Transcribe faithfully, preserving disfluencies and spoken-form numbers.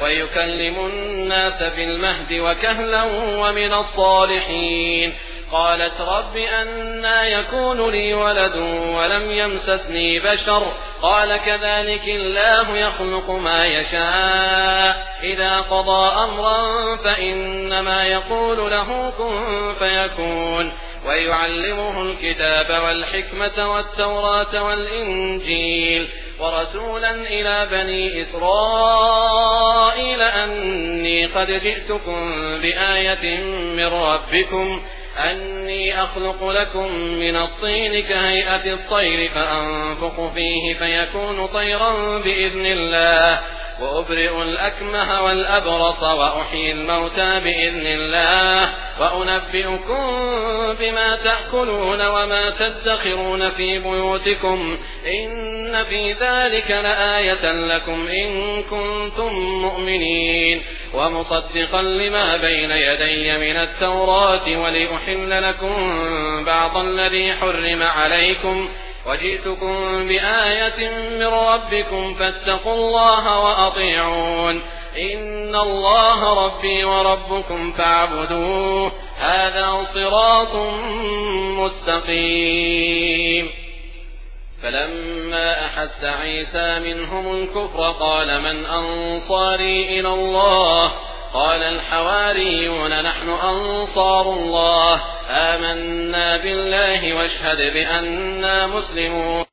ويكلم الناس في المهد وكهلا ومن الصالحين. قالت رب أنى يكون لي ولد ولم يمسسني بشر قال كذلك الله يخلق ما يشاء إذا قضى أمرا فإنما يقول له كن فيكون. ويعلمه الكتاب والحكمة والتوراة والإنجيل ورسولا إلى بني إسرائيل أني قد جئتكم بآية من ربكم أني أخلق لكم من الطين كهيئة الطير فأنفخ فيه فيكون طيرا بإذن الله وأبرئ الأكمه والأبرص وأحيي الموتى بإذن الله وأنبئكم بما تأكلون وما تدخرون في بيوتكم إن في ذلك لآية لكم إن كنتم مؤمنين. ومصدقا لما بين يدي من التوراة ولأحل لكم بعض الذي حرم عليكم وجئتكم بآية من ربكم فاتقوا الله وأطيعون إن الله ربي وربكم فاعبدوه هذا صراط مستقيم. فلما أحس عيسى منهم الكفر قال من أنصاري إلى الله قال الحواريون نحن أنصار الله آمنا بالله واشهد بأننا مسلمون.